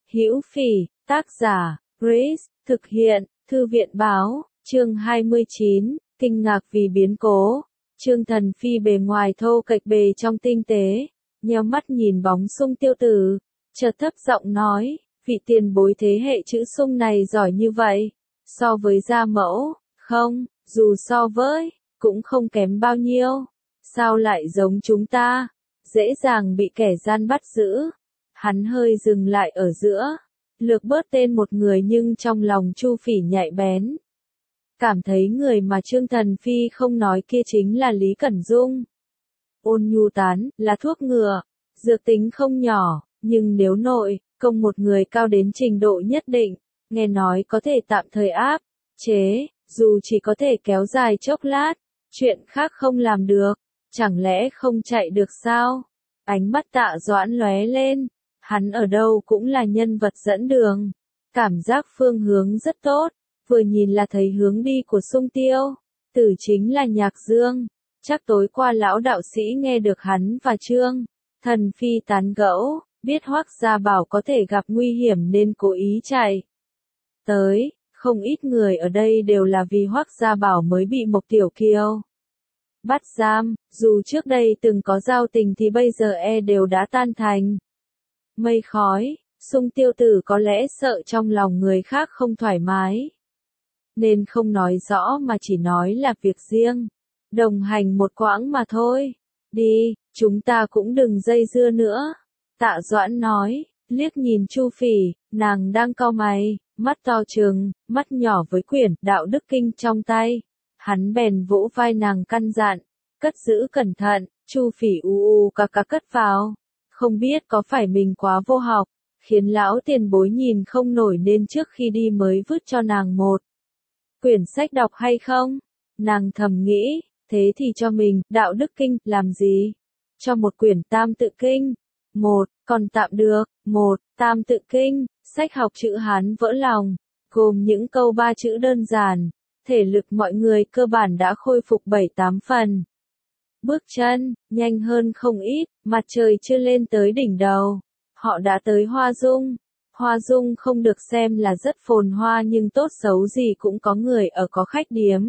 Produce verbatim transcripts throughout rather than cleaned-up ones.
Hữu Phỉ, tác giả, Grace, thực hiện, Thư viện Báo, chương hai mươi chín, kinh ngạc vì biến cố. Trương Thần Phi bề ngoài thô kệch bề trong tinh tế, nheo mắt nhìn bóng Sung Tiêu Tử, chợt thấp giọng nói, vị tiền bối thế hệ chữ Sung này giỏi như vậy, so với gia mẫu, không, dù so với, cũng không kém bao nhiêu, sao lại giống chúng ta, dễ dàng bị kẻ gian bắt giữ. Hắn hơi dừng lại ở giữa, lược bớt tên một người nhưng trong lòng Chu Phỉ nhạy bén. Cảm thấy người mà Trương Thần Phi không nói kia chính là Lý Cẩn Dung. Ôn nhu tán, là thuốc ngừa, dược tính không nhỏ, nhưng nếu nội, công một người cao đến trình độ nhất định, nghe nói có thể tạm thời áp, chế, dù chỉ có thể kéo dài chốc lát, chuyện khác không làm được, chẳng lẽ không chạy được sao? Ánh mắt Tạ Doãn lóe lên, hắn ở đâu cũng là nhân vật dẫn đường, cảm giác phương hướng rất tốt. Vừa nhìn là thấy hướng đi của Sung Tiêu Tử chính là Nhạc Dương, chắc tối qua lão đạo sĩ nghe được hắn và Trương Thần Phi tán gẫu, biết Hoắc Gia Bảo có thể gặp nguy hiểm nên cố ý chạy tới, không ít người ở đây đều là vì Hoắc Gia Bảo mới bị Mộc Tiểu Kiều bắt giam, dù trước đây từng có giao tình thì bây giờ e đều đã tan thành mây khói. Sung Tiêu Tử có lẽ sợ trong lòng người khác không thoải mái, nên không nói rõ mà chỉ nói là việc riêng, đồng hành một quãng mà thôi. Đi, chúng ta cũng đừng dây dưa nữa. Tạ Doãn nói, liếc nhìn Chu Phỉ, nàng đang cau mày, mắt to trừng, mắt nhỏ với quyển Đạo Đức Kinh trong tay. Hắn bèn vỗ vai nàng căn dặn, cất giữ cẩn thận. Chu Phỉ u u cà cà cất vào, không biết có phải mình quá vô học, khiến lão tiền bối nhìn không nổi nên trước khi đi mới vứt cho nàng một quyển sách đọc hay không? Nàng thầm nghĩ, thế thì cho mình, Đạo Đức Kinh, làm gì? Cho một quyển Tam Tự Kinh. Một, còn tạm được, một, Tam Tự Kinh, sách học chữ Hán vỡ lòng, gồm những câu ba chữ đơn giản, thể lực mọi người cơ bản đã khôi phục bảy tám phần. Bước chân, nhanh hơn không ít, mặt trời chưa lên tới đỉnh đầu. Họ đã tới Hoa Dung. Hoa Dung không được xem là rất phồn hoa nhưng tốt xấu gì cũng có người ở có khách điếm.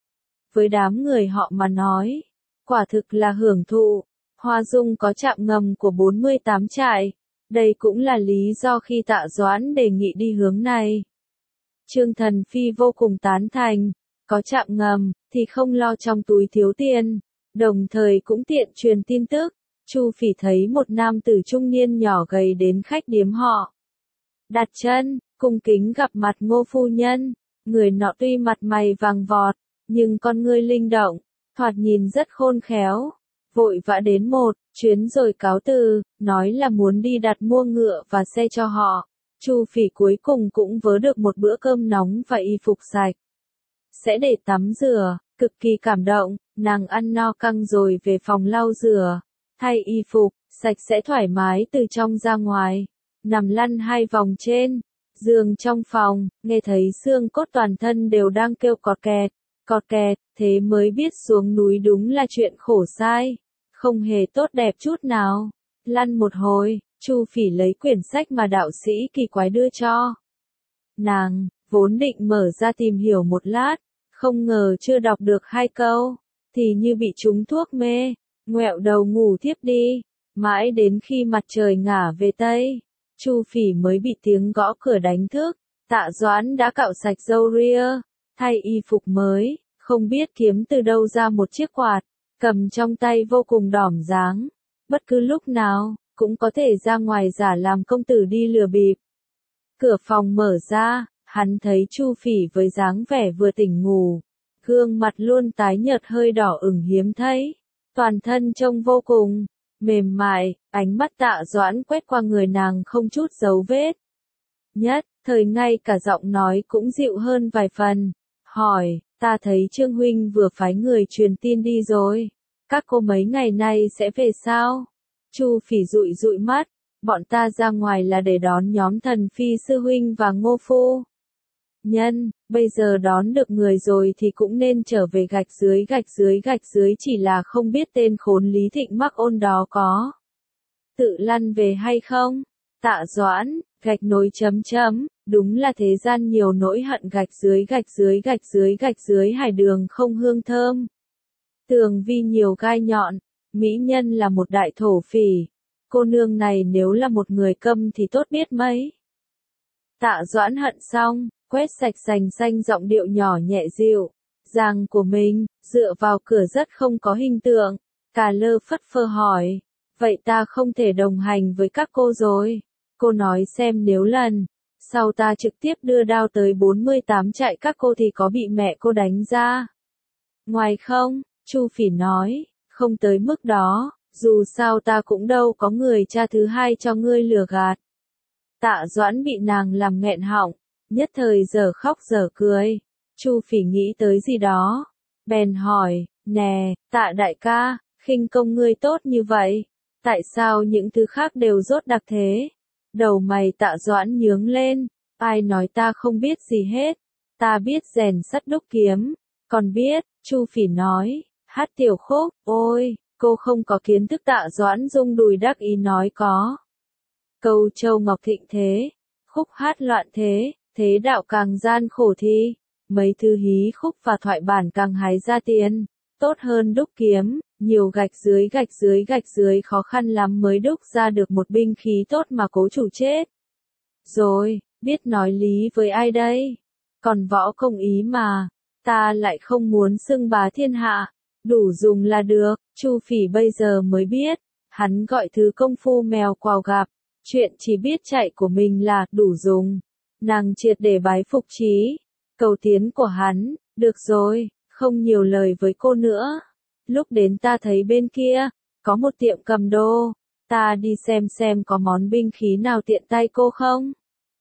Với đám người họ mà nói, quả thực là hưởng thụ. Hoa Dung có trạm ngầm của bốn mươi tám trại. Đây cũng là lý do khi Tạ Doãn đề nghị đi hướng này. Trương Thần Phi vô cùng tán thành, có trạm ngầm, thì không lo trong túi thiếu tiền, đồng thời cũng tiện truyền tin tức. Chu Phỉ thấy một nam tử trung niên nhỏ gầy đến khách điếm họ. Đặt chân, cung kính gặp mặt Ngô phu nhân, người nọ tuy mặt mày vàng vọt, nhưng con ngươi linh động, thoạt nhìn rất khôn khéo. Vội vã đến một chuyến rồi cáo từ, nói là muốn đi đặt mua ngựa và xe cho họ. Chu Phỉ cuối cùng cũng vớ được một bữa cơm nóng và y phục sạch. Sẽ để tắm rửa, cực kỳ cảm động, nàng ăn no căng rồi về phòng lau rửa, thay y phục, sạch sẽ thoải mái từ trong ra ngoài. Nằm lăn hai vòng trên giường trong phòng, nghe thấy xương cốt toàn thân đều đang kêu cọt kẹt, cọt kẹt, thế mới biết xuống núi đúng là chuyện khổ sai, không hề tốt đẹp chút nào. Lăn một hồi, Chu Phỉ lấy quyển sách mà đạo sĩ kỳ quái đưa cho nàng, vốn định mở ra tìm hiểu một lát, không ngờ chưa đọc được hai câu, thì như bị trúng thuốc mê, ngoẹo đầu ngủ thiếp đi, mãi đến khi mặt trời ngả về Tây. Chu Phỉ mới bị tiếng gõ cửa đánh thức. Tạ Doãn đã cạo sạch râu ria, thay y phục mới, không biết kiếm từ đâu ra một chiếc quạt, cầm trong tay vô cùng đỏm dáng. Bất cứ lúc nào, cũng có thể ra ngoài giả làm công tử đi lừa bịp. Cửa phòng mở ra, hắn thấy Chu Phỉ với dáng vẻ vừa tỉnh ngủ, gương mặt luôn tái nhợt hơi đỏ ửng hiếm thấy, toàn thân trông vô cùng mềm mại. Ánh mắt Tạ Doãn quét qua người nàng không chút dấu vết. Nhất thời ngay cả giọng nói cũng dịu hơn vài phần. Hỏi, ta thấy Trương huynh vừa phái người truyền tin đi rồi. Các cô mấy ngày nay sẽ về sao? Chu Phỉ dụi dụi mắt. Bọn ta ra ngoài là để đón nhóm Thần Phi sư huynh và Ngô phu nhân. Bây giờ đón được người rồi thì cũng nên trở về gạch dưới gạch dưới gạch dưới, chỉ là không biết tên khốn Lý Thịnh Mắc Ôn đó có tự lăn về hay không. Tạ Doãn, Gạch nối chấm chấm, đúng là thế gian nhiều nỗi hận gạch dưới gạch dưới gạch dưới gạch dưới hải đường không hương thơm. Tường vi nhiều gai nhọn, mỹ nhân là một đại thổ phỉ. Cô nương này nếu là một người câm thì tốt biết mấy. Tạ Doãn hận xong, quét sạch sành xanh giọng điệu nhỏ nhẹ dịu. Giang của mình, dựa vào cửa rất không có hình tượng. Cà lơ phất phơ hỏi. Vậy ta không thể đồng hành với các cô rồi. Cô nói xem nếu lần sau ta trực tiếp đưa đao tới bốn mươi tám trại các cô thì có bị mẹ cô đánh ra. Ngoài không, Chu Phỉ nói, không tới mức đó, dù sao ta cũng đâu có người cha thứ hai cho ngươi lừa gạt. Tạ Doãn bị nàng làm nghẹn họng, nhất thời giờ khóc giờ cười. Chu Phỉ nghĩ tới gì đó, bèn hỏi, nè, Tạ đại ca, khinh công ngươi tốt như vậy, tại sao những thứ khác đều rốt đặc thế? Đầu mày Tạ Doãn nhướng lên, ai nói ta không biết gì hết, ta biết rèn sắt đúc kiếm, còn biết, Chu Phỉ nói, hát tiểu khúc, ôi, cô không có kiến thức. Tạ Doãn rung đùi đắc ý nói có. Câu châu ngọc thịnh thế, khúc hát loạn thế, thế đạo càng gian khổ thi, mấy thư hí khúc và thoại bản càng hái ra tiền, tốt hơn đúc kiếm, nhiều gạch dưới gạch dưới gạch dưới khó khăn lắm mới đúc ra được một binh khí tốt mà cố chủ chết. Rồi, biết nói lý với ai đây? Còn võ công ý mà, ta lại không muốn xưng bá thiên hạ, đủ dùng là được. Chu Phỉ bây giờ mới biết, hắn gọi thứ công phu mèo quào gặp, chuyện chỉ biết chạy của mình là đủ dùng. Nàng triệt để bái phục chí, cầu tiến của hắn, được rồi, không nhiều lời với cô nữa. Lúc đến ta thấy bên kia, có một tiệm cầm đồ, ta đi xem xem có món binh khí nào tiện tay cô không.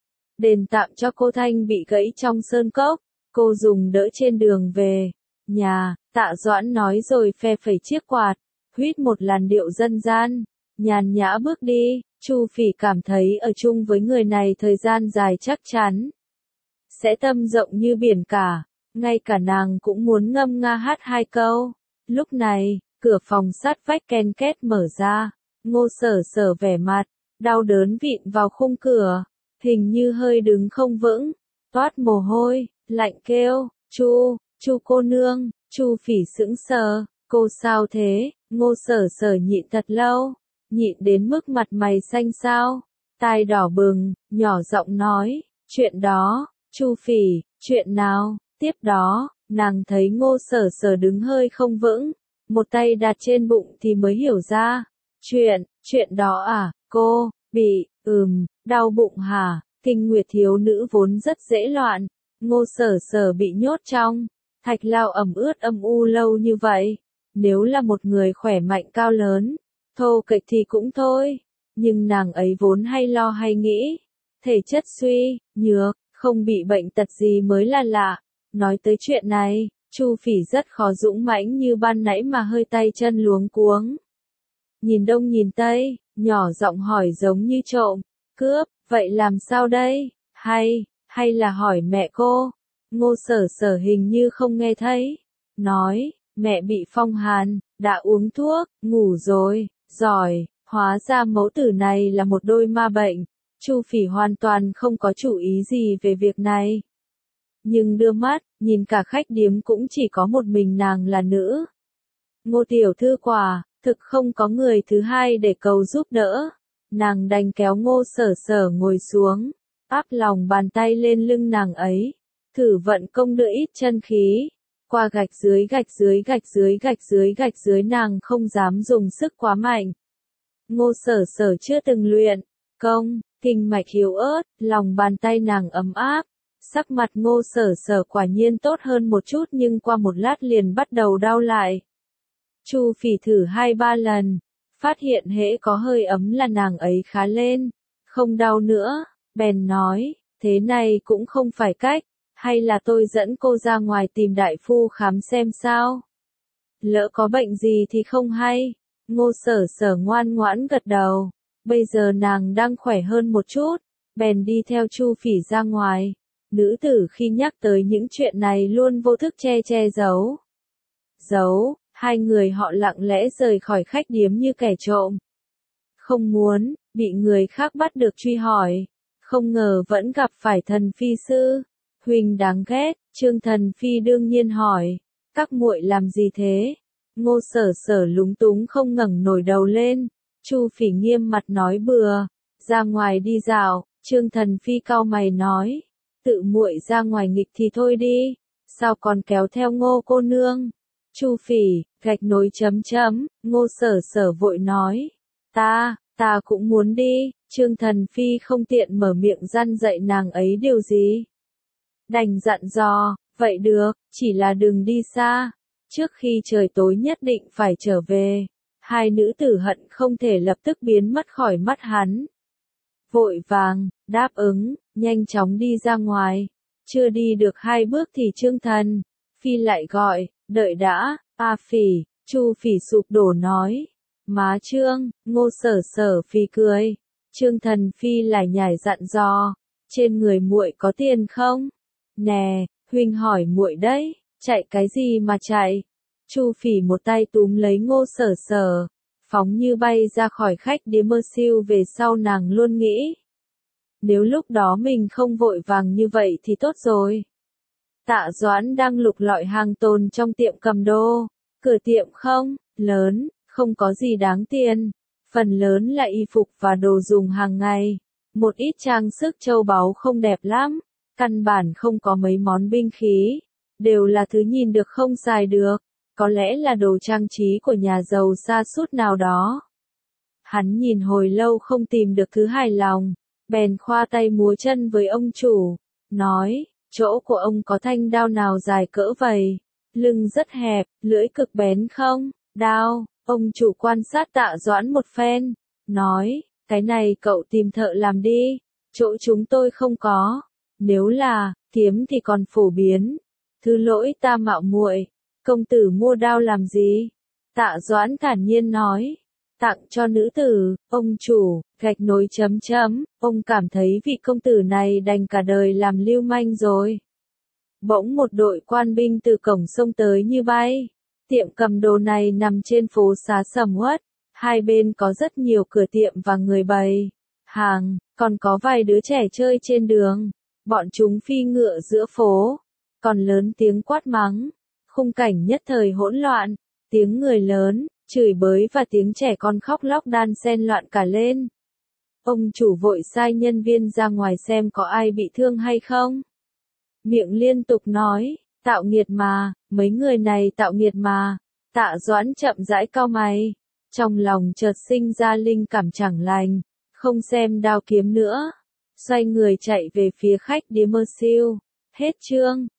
Đền tạm cho cô Thanh bị gãy trong sơn cốc, cô dùng đỡ trên đường về nhà. Tạ Doãn nói rồi phe phẩy chiếc quạt, huýt một làn điệu dân gian, nhàn nhã bước đi. Chu Phỉ cảm thấy ở chung với người này thời gian dài chắc chắn sẽ tâm rộng như biển cả, ngay cả nàng cũng muốn ngâm nga hát hai câu. Lúc này, cửa phòng sát vách ken két mở ra, Ngô Sở Sở vẻ mặt đau đớn vịn vào khung cửa, hình như hơi đứng không vững, toát mồ hôi, lạnh kêu, "Chu, Chu cô nương." Chu Phỉ sững sờ, "Cô sao thế?" Ngô Sở Sở nhịn thật lâu, nhịn đến mức mặt mày xanh xao, tai đỏ bừng, nhỏ giọng nói, "Chuyện đó." "Chu Phỉ, chuyện nào?" Tiếp đó, nàng thấy Ngô Sở Sở đứng hơi không vững, một tay đặt trên bụng thì mới hiểu ra. "Chuyện, chuyện đó à, cô, bị, ừm, đau bụng hả?" Kinh nguyệt thiếu nữ vốn rất dễ loạn, Ngô Sở Sở bị nhốt trong thạch lao ẩm ướt âm u lâu như vậy, nếu là một người khỏe mạnh cao lớn, thô kệch thì cũng thôi, nhưng nàng ấy vốn hay lo hay nghĩ, thể chất suy, nhược, không bị bệnh tật gì mới là lạ. Nói tới chuyện này, Chu Phỉ rất khó dũng mãnh như ban nãy mà hơi tay chân luống cuống. Nhìn đông nhìn tây, nhỏ giọng hỏi giống như trộm, cướp, vậy làm sao đây? Hay, hay là hỏi mẹ cô? Ngô Sở Sở hình như không nghe thấy, nói, mẹ bị phong hàn, đã uống thuốc, ngủ rồi, giỏi, hóa ra mẫu tử này là một đôi ma bệnh. Chu Phỉ hoàn toàn không có chủ ý gì về việc này. Nhưng đưa mắt, nhìn cả khách điếm cũng chỉ có một mình nàng là nữ. Ngô tiểu thư quả, thực không có người thứ hai để cầu giúp đỡ. Nàng đành kéo Ngô Sở Sở ngồi xuống, áp lòng bàn tay lên lưng nàng ấy, thử vận công đưa ít chân khí, qua gạch dưới gạch dưới gạch dưới gạch dưới gạch dưới nàng không dám dùng sức quá mạnh. Ngô Sở Sở chưa từng luyện công, kinh mạch yếu ớt, lòng bàn tay nàng ấm áp, sắc mặt Ngô Sở Sở quả nhiên tốt hơn một chút nhưng qua một lát liền bắt đầu đau lại. Chu Phỉ thử hai ba lần, phát hiện hễ có hơi ấm là nàng ấy khá lên, không đau nữa, bèn nói, thế này cũng không phải cách, hay là tôi dẫn cô ra ngoài tìm đại phu khám xem sao? Lỡ có bệnh gì thì không hay. Ngô Sở Sở ngoan ngoãn gật đầu, bây giờ nàng đang khỏe hơn một chút, bèn đi theo Chu Phỉ ra ngoài. Nữ tử khi nhắc tới những chuyện này luôn vô thức che che giấu. Giấu, hai người họ lặng lẽ rời khỏi khách điếm như kẻ trộm. Không muốn bị người khác bắt được truy hỏi, không ngờ vẫn gặp phải Thần Phi sư. Huynh đáng ghét, Trương Thần Phi đương nhiên hỏi, các muội làm gì thế? Ngô Sở Sở lúng túng không ngẩng nổi đầu lên. Chu Phỉ nghiêm mặt nói bừa, ra ngoài đi dạo. Trương Thần Phi cau mày nói, tự muội ra ngoài nghịch thì thôi đi, sao còn kéo theo Ngô cô nương? Chu Phỉ, gạch nối chấm chấm, Ngô Sở Sở vội nói, ta, ta cũng muốn đi. Trương Thần Phi không tiện mở miệng răn dạy nàng ấy điều gì. Đành dặn dò, vậy được, chỉ là đừng đi xa, trước khi trời tối nhất định phải trở về. Hai nữ tử hận không thể lập tức biến mất khỏi mắt hắn. Vội vàng, đáp ứng, nhanh chóng đi ra ngoài. Chưa đi được hai bước thì Trương Thần Phi lại gọi, đợi đã, A Phỉ. Chu Phỉ sụp đổ nói, má Trương. Ngô Sở Sở phì cười. Trương Thần Phi lại nhảy dặn dò, trên người muội có tiền không? Nè, huynh hỏi muội đấy, chạy cái gì mà chạy? Chu Phỉ một tay túm lấy Ngô Sở Sở, phóng như bay ra khỏi khách điếm mơ siêu. Về sau nàng luôn nghĩ, nếu lúc đó mình không vội vàng như vậy thì tốt rồi. Tạ Doãn đang lục lọi hàng tồn trong tiệm cầm đồ. Cửa tiệm không lớn, không có gì đáng tiền, phần lớn là y phục và đồ dùng hàng ngày, một ít trang sức châu báu không đẹp lắm, căn bản không có mấy món binh khí, đều là thứ nhìn được không xài được, có lẽ là đồ trang trí của nhà giàu sa sút nào đó. Hắn nhìn hồi lâu không tìm được thứ hài lòng, bèn khoa tay múa chân với ông chủ, nói, chỗ của ông có thanh đao nào dài cỡ vậy? Lưng rất hẹp, lưỡi cực bén không? Đao. Ông chủ quan sát Tạ Doãn một phen, nói, cái này cậu tìm thợ làm đi, chỗ chúng tôi không có. Nếu là kiếm thì còn phổ biến. Thứ lỗi ta mạo muội, công tử mua đao làm gì? Tạ Doãn thản nhiên nói, tặng cho nữ tử. Ông chủ, gạch nối chấm chấm, ông cảm thấy vị công tử này đành cả đời làm lưu manh rồi. Bỗng một đội quan binh từ cổng sông tới như bay. Tiệm cầm đồ này nằm trên phố xá sầm uất, hai bên có rất nhiều cửa tiệm và người bày hàng, còn có vài đứa trẻ chơi trên đường. Bọn chúng phi ngựa giữa phố, còn lớn tiếng quát mắng. Khung cảnh nhất thời hỗn loạn, tiếng người lớn chửi bới và tiếng trẻ con khóc lóc đan xen loạn cả lên. Ông chủ vội sai nhân viên ra ngoài xem có ai bị thương hay không. Miệng liên tục nói, tạo nghiệt mà, mấy người này tạo nghiệt mà. Tạ Doãn chậm rãi cau mày, trong lòng chợt sinh ra linh cảm chẳng lành, không xem đao kiếm nữa, xoay người chạy về phía khách điếm mơ siêu. Hết chương.